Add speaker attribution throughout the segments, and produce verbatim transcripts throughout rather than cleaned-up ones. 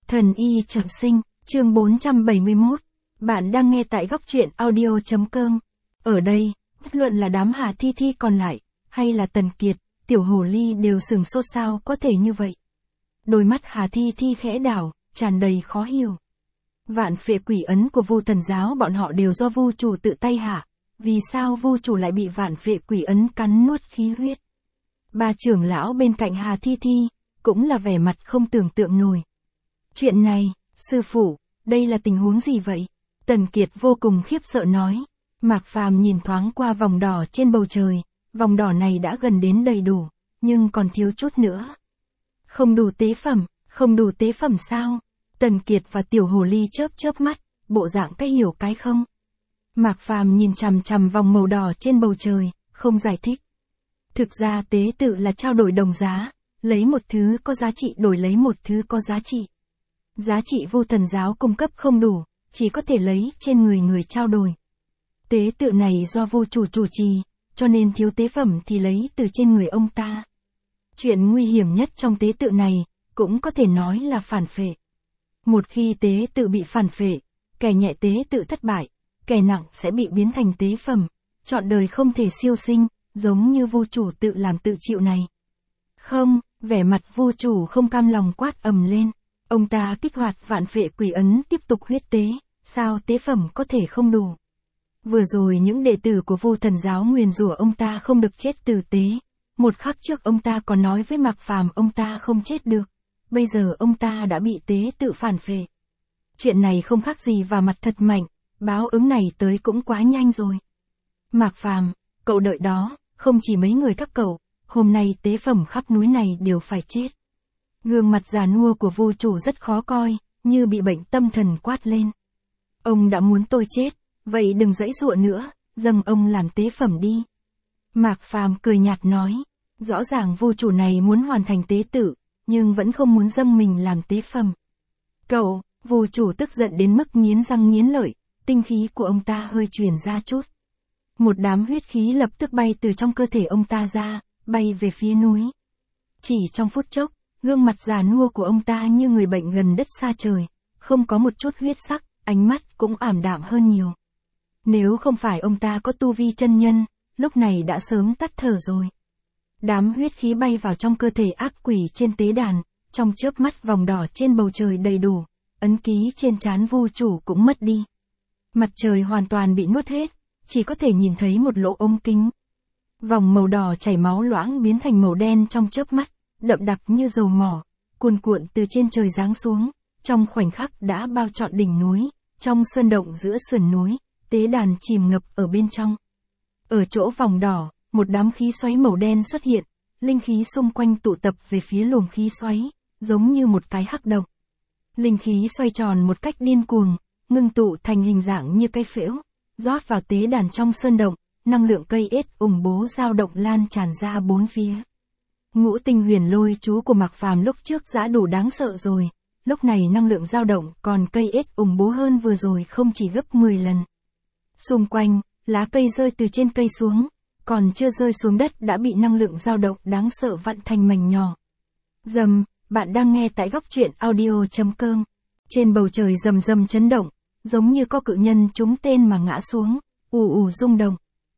Speaker 1: Thần y trọng sinh, chương bốn trăm bảy mươi mốt. Bạn đang nghe tại góc truyện audio.com. Ở đây, bất luận là đám Hà Thi Thi còn lại, hay là Tần Kiệt, Tiểu Hồ Ly đều sừng sốt sao có thể như vậy. Đôi mắt Hà Thi Thi khẽ đảo, tràn đầy khó hiểu. Vạn phệ quỷ ấn của Vu Thần giáo bọn họ đều do Vu chủ tự tay hạ, vì sao Vu chủ lại bị vạn phệ quỷ ấn cắn nuốt khí huyết? Ba trưởng lão bên cạnh Hà Thi Thi, cũng là vẻ mặt không tưởng tượng nổi. Chuyện này, sư phụ, đây là tình huống gì vậy? Tần Kiệt vô cùng khiếp sợ nói. Mạc Phàm nhìn thoáng qua vòng đỏ trên bầu trời, vòng đỏ này đã gần đến đầy đủ, nhưng còn thiếu chút nữa. Không đủ tế phẩm, không đủ tế phẩm sao? Tần Kiệt và Tiểu Hồ Ly chớp chớp mắt, bộ dạng cái hiểu cái không. Mạc Phàm nhìn chằm chằm vòng màu đỏ trên bầu trời, không giải thích. Thực ra tế tự là trao đổi đồng giá, lấy một thứ có giá trị đổi lấy một thứ có giá trị. Giá trị Vu Thần giáo cung cấp không đủ, chỉ có thể lấy trên người người trao đổi. Tế tự này do Vu chủ chủ trì, cho nên thiếu tế phẩm thì lấy từ trên người ông ta. Chuyện nguy hiểm nhất trong tế tự này, cũng có thể nói là phản phệ. Một khi tế tự bị phản phệ, kẻ nhẹ tế tự thất bại, kẻ nặng sẽ bị biến thành tế phẩm, trọn đời không thể siêu sinh, giống như Vu chủ tự làm tự chịu này. Không, vẻ mặt Vu chủ không cam lòng quát ầm lên. Ông ta kích hoạt vạn phệ quỷ ấn tiếp tục huyết tế, sao tế phẩm có thể không đủ. Vừa rồi những đệ tử của Vu Thần giáo nguyền rủa ông ta không được chết tử tế. Một khắc trước ông ta còn nói với Mạc Phàm ông ta không chết được. Bây giờ ông ta đã bị tế tự phản phệ. Chuyện này không khác gì vào mặt thật mạnh, báo ứng này tới cũng quá nhanh rồi. Mạc Phàm, cậu đợi đó, không chỉ mấy người các cậu, hôm nay tế phẩm khắp núi này đều phải chết. Gương mặt già nua của Vu chủ rất khó coi, như bị bệnh tâm thần quát lên. Ông đã muốn tôi chết, vậy đừng giãy giụa nữa, dâng ông làm tế phẩm đi. Mạc Phàm cười nhạt nói, rõ ràng Vu chủ này muốn hoàn thành tế tự, nhưng vẫn không muốn dâng mình làm tế phẩm. Cậu, Vu chủ tức giận đến mức nghiến răng nghiến lợi, tinh khí của ông ta hơi truyền ra chút. Một đám huyết khí lập tức bay từ trong cơ thể ông ta ra, bay về phía núi. Chỉ trong phút chốc, gương mặt già nua của ông ta như người bệnh gần đất xa trời, không có một chút huyết sắc, ánh mắt cũng ảm đạm hơn nhiều. Nếu không phải ông ta có tu vi chân nhân, lúc này đã sớm tắt thở rồi. Đám huyết khí bay vào trong cơ thể ác quỷ trên tế đàn, trong chớp mắt vòng đỏ trên bầu trời đầy đủ, ấn ký trên trán Vu chủ cũng mất đi. Mặt trời hoàn toàn bị nuốt hết, chỉ có thể nhìn thấy một lỗ ống kính. Vòng màu đỏ chảy máu loãng biến thành màu đen trong chớp mắt, đậm đặc như dầu mỏ, cuồn cuộn từ trên trời giáng xuống, trong khoảnh khắc đã bao trọn đỉnh núi, trong sơn động giữa sườn núi, tế đàn chìm ngập ở bên trong. Ở chỗ vòng đỏ, một đám khí xoáy màu đen xuất hiện, linh khí xung quanh tụ tập về phía luồng khí xoáy, giống như một cái hắc động. Linh khí xoay tròn một cách điên cuồng, ngưng tụ thành hình dạng như cây phễu, rót vào tế đàn trong sơn động, năng lượng cây ết ủng bố dao động lan tràn ra bốn phía. Ngũ tinh huyền lôi chú của Mạc Phàm lúc trước đã đủ đáng sợ rồi, lúc này năng lượng dao động còn cây ết ủng bố hơn vừa rồi không chỉ gấp mười lần. Xung quanh, lá cây rơi từ trên cây xuống, còn chưa rơi xuống đất đã bị năng lượng dao động đáng sợ vặn thành mảnh nhỏ. Rầm, bạn đang nghe tại góc truyện audio.com. Trên bầu trời rầm rầm chấn động, giống như có cự nhân trúng tên mà ngã xuống, ù ù rung động.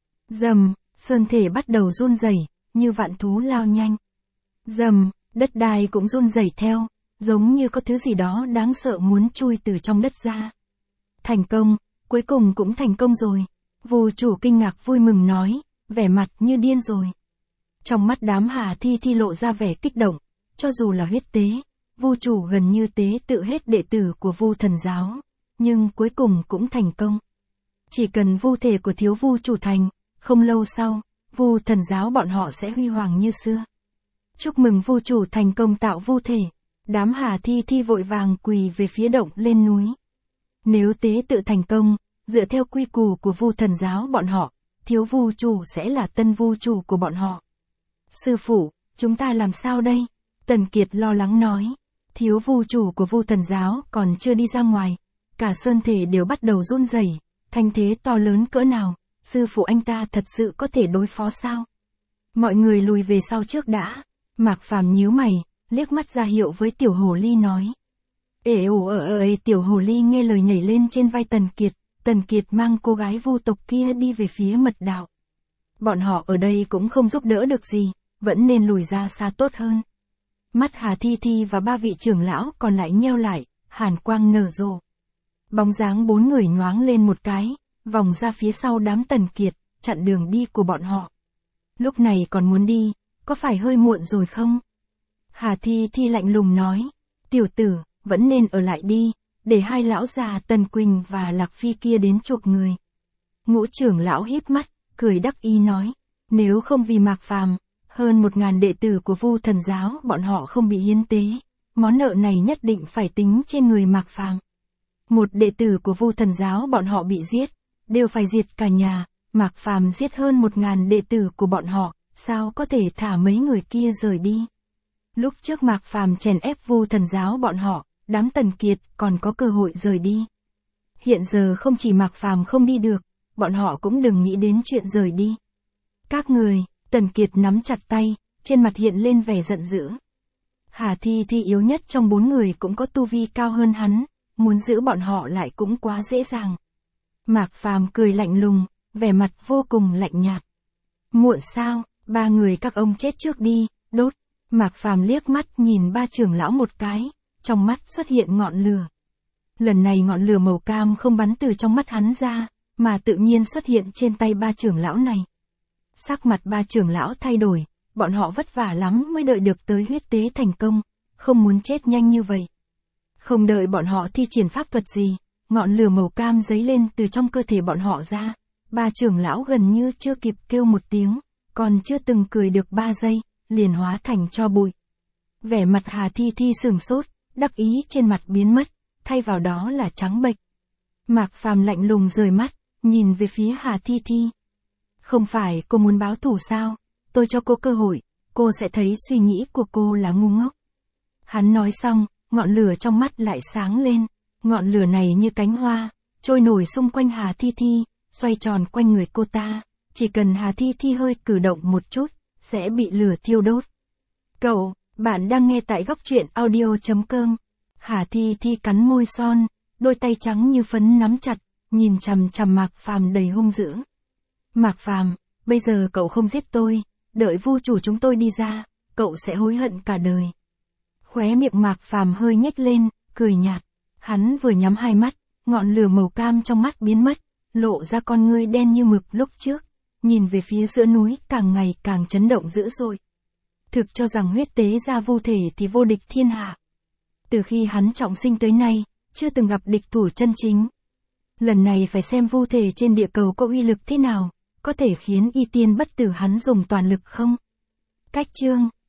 Speaker 1: Rầm, sơn thể bắt đầu run rẩy, như vạn thú lao nhanh. Rầm, đất đai cũng run rẩy theo, giống như có thứ gì đó đáng sợ muốn chui từ trong đất ra. Thành công, cuối cùng cũng thành công rồi. Vu chủ kinh ngạc vui mừng nói, vẻ mặt như điên rồi. Trong mắt đám Hà Thi Thi lộ ra vẻ kích động, cho dù là huyết tế, Vu chủ gần như tế tự hết đệ tử của Vu Thần giáo, nhưng cuối cùng cũng thành công. Chỉ cần vu thể của thiếu Vu chủ thành, không lâu sau, Vu Thần giáo bọn họ sẽ huy hoàng như xưa. Chúc mừng Vu chủ thành công tạo vu thể. Đám Hà Thi Thi vội vàng quỳ về phía động lên núi. Nếu tế tự thành công, dựa theo quy củ của Vu Thần giáo bọn họ, thiếu Vu chủ sẽ là tân Vu chủ của bọn họ. Sư phụ, chúng ta làm sao đây? Tần Kiệt lo lắng nói. Thiếu Vu chủ của Vu Thần giáo còn chưa đi ra ngoài, cả sơn thể đều bắt đầu run rẩy, thanh thế to lớn cỡ nào, sư phụ anh ta thật sự có thể đối phó sao? Mọi người lùi về sau trước đã. Mạc Phàm nhíu mày, liếc mắt ra hiệu với Tiểu Hồ Ly nói. Ê ồ ờ ờ ê tiểu hồ ly nghe lời nhảy lên trên vai Tần Kiệt, Tần Kiệt mang cô gái vu tộc kia đi về phía mật đạo. Bọn họ ở đây cũng không giúp đỡ được gì, vẫn nên lùi ra xa tốt hơn. Mắt Hà Thi Thi và ba vị trưởng lão còn lại nheo lại, hàn quang nở rộ. Bóng dáng bốn người nhoáng lên một cái, vòng ra phía sau đám Tần Kiệt, chặn đường đi của bọn họ. Lúc này còn muốn đi, có phải hơi muộn rồi không? Hà Thi Thi lạnh lùng nói, tiểu tử, vẫn nên ở lại đi, để hai lão già Tần Quỳnh và Lạc Phi kia đến chuộc người. Ngũ trưởng lão híp mắt, cười đắc ý nói, nếu không vì Mạc Phàm, hơn một ngàn đệ tử của Vu Thần giáo bọn họ không bị hiến tế, món nợ này nhất định phải tính trên người Mạc Phàm. Một đệ tử của Vu Thần giáo bọn họ bị giết, đều phải diệt cả nhà, Mạc Phàm giết hơn một ngàn đệ tử của bọn họ, sao có thể thả mấy người kia rời đi. Lúc trước Mạc Phàm chèn ép Vu Thần giáo bọn họ, đám Tần Kiệt còn có cơ hội rời đi. Hiện giờ không chỉ Mạc Phàm không đi được, bọn họ cũng đừng nghĩ đến chuyện rời đi. Các người, Tần Kiệt nắm chặt tay, trên mặt hiện lên vẻ giận dữ. Hà Thi Thi yếu nhất trong bốn người cũng có tu vi cao hơn hắn, muốn giữ bọn họ lại cũng quá dễ dàng. Mạc Phàm cười lạnh lùng, vẻ mặt vô cùng lạnh nhạt. Muộn sao, ba người các ông chết trước đi, đốt. Mạc Phàm liếc mắt nhìn ba trưởng lão một cái, trong mắt xuất hiện ngọn lửa. Lần này ngọn lửa màu cam không bắn từ trong mắt hắn ra, mà tự nhiên xuất hiện trên tay ba trưởng lão này. Sắc mặt ba trưởng lão thay đổi, bọn họ vất vả lắm mới đợi được tới huyết tế thành công, không muốn chết nhanh như vậy. Không đợi bọn họ thi triển pháp thuật gì, ngọn lửa màu cam giấy lên từ trong cơ thể bọn họ ra, ba trưởng lão gần như chưa kịp kêu một tiếng, còn chưa từng cười được ba giây, liền hóa thành tro bụi. Vẻ mặt Hà Thi Thi sửng sốt, đắc ý trên mặt biến mất, thay vào đó là trắng bệch. Mạc Phàm lạnh lùng rời mắt, nhìn về phía Hà Thi Thi. Không phải cô muốn báo thù sao, tôi cho cô cơ hội, cô sẽ thấy suy nghĩ của cô là ngu ngốc. Hắn nói xong, ngọn lửa trong mắt lại sáng lên, ngọn lửa này như cánh hoa, trôi nổi xung quanh Hà Thi Thi, xoay tròn quanh người cô ta, chỉ cần Hà Thi Thi hơi cử động một chút, sẽ bị lửa thiêu đốt. Cậu, bạn đang nghe tại góc truyện audio chấm com. Hà Thi Thi cắn môi son, đôi tay trắng như phấn nắm chặt, nhìn chằm chằm Mạc Phàm đầy hung dữ. Mạc Phàm, bây giờ cậu không giết tôi, đợi Vu chủ chúng tôi đi ra, cậu sẽ hối hận cả đời. Khóe miệng Mạc Phàm hơi nhếch lên, cười nhạt. Hắn vừa nhắm hai mắt, ngọn lửa màu cam trong mắt biến mất, lộ ra con ngươi đen như mực lúc trước, nhìn về phía giữa núi càng ngày càng chấn động dữ dội. Thực cho rằng huyết tế ra vu thể thì vô địch thiên hạ. Từ khi hắn trọng sinh tới nay, chưa từng gặp địch thủ chân chính. Lần này phải xem vu thể trên địa cầu có uy lực thế nào, có thể khiến y tiên bất tử hắn dùng toàn lực không? Cách chương